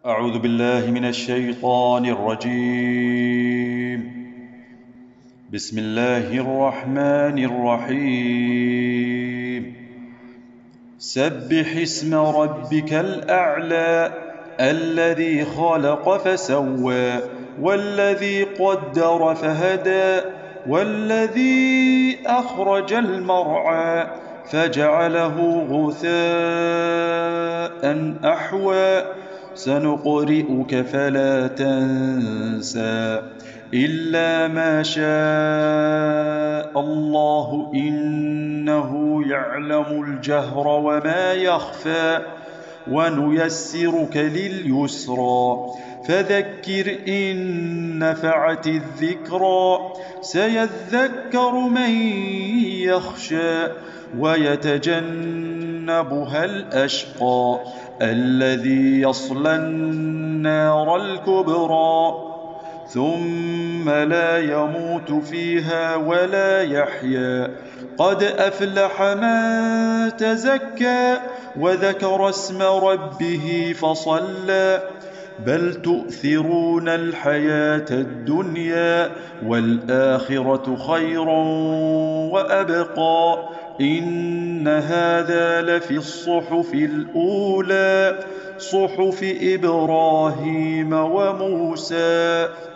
أعوذ بالله من الشيطان الرجيم. بسم الله الرحمن الرحيم. سبح اسم ربك الأعلى الذي خلق فسوى والذي قدر فهدى والذي أخرج المرعى فجعله غثاء أحوى سنقرئك فلا تنسى إلا ما شاء الله إنه يعلم الجهر وما يخفى ونيسرك لليسرى فذكر إن نفعت الذكرى سيذكر من يخشى ويتجنبها الأشقى الذي يصلى النار الكبرى ثم لا يموت فيها ولا يحيا قد أفلح من تزكى وذكر اسم ربه فصلى بل تؤثرون الحياة الدنيا والآخرة خير وأبقى إن هذا لفي الصحف الأولى صحف إبراهيم وموسى.